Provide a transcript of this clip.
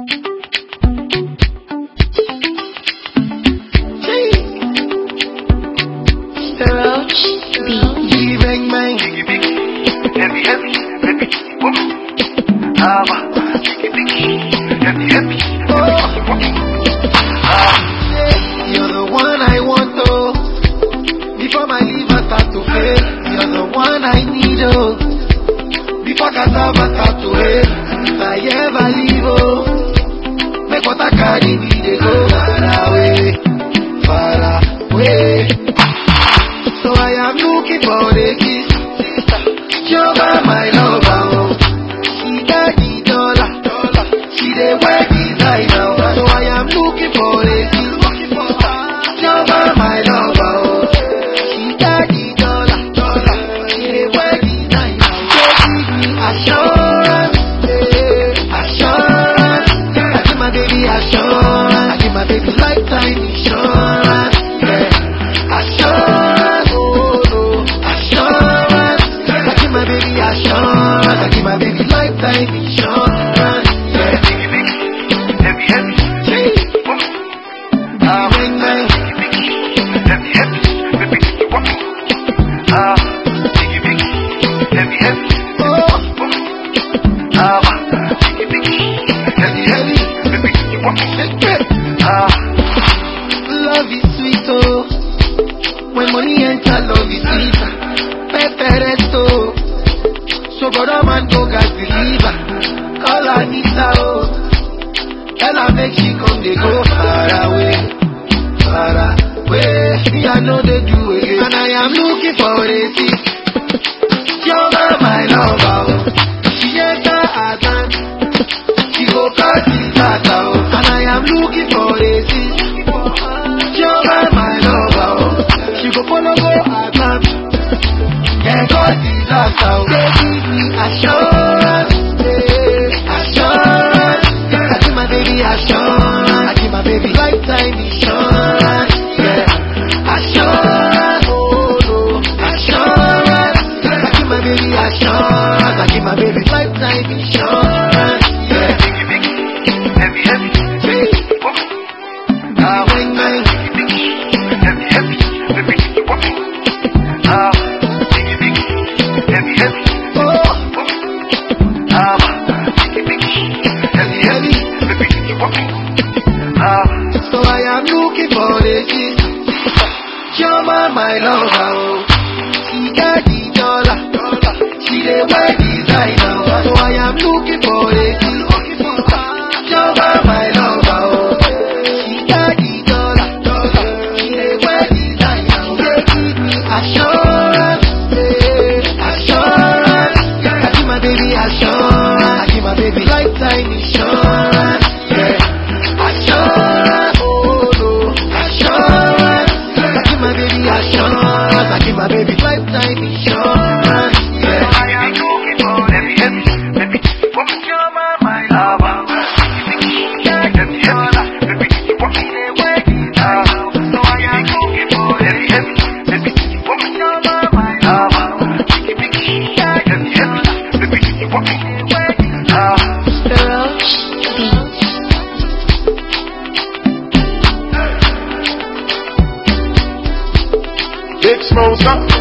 You're the one I want, oh. Before my liver start to fail, you're the one I need, oh. Before cassava start to hail, if I ever leave, oh, make what I carry me, they go far away, far away. So I am looking for the kiss, Jehovah my lover, oh. She got the dollar, she the wear designer, so I am looking for the kiss, Jehovah my lover, oh. She got the dollar, she the wear designer, so give me assurance, assurance. I give my baby assurance, I give my baby lifetime insurance, yeah. Assurance, oh no, assurance. I give my baby assurance, I give my baby lifetime insurance, yeah. Love is sweet, oh. When money enter, love is sweet. Peperesto, so brother man go gas believer. Call Anita, oh. Tell her make she come, they go far away, far away. See, I know they do again, and I am looking for a kiss. Jehovah my lover, oh. She enter Adam, she go call the tata, oh. And I am looking for a kiss. Jehovah my lover, oh. She go follow go Adam, yeah, call the tata, oh. They give me assurance, assurance. I give my baby assurance, I give my baby lifetime insurance, yeah. Assurance, oh no, assurance. I give my baby assurance, I give my baby lifetime insurance, yeah. So I am looking for the kiss, Jehovah my lover, oh. She got the dollar, she the wear designer, so I am looking for the kiss, Jehovah my lover, oh. She got the dollar, she the wear designer, they give me assurance, assurance. I give my baby assurance, I give my baby lifetime insurance, yeah. Assurance, oh no, assurance. I give my baby assurance, I give my baby lifetime insurance, yeah. I am looking for the woman, you're my lover. Yeah, baby, you want me to wait, so I am looking for the woman, you're my lover. Yeah, baby, you want me to wait, Big Smosa.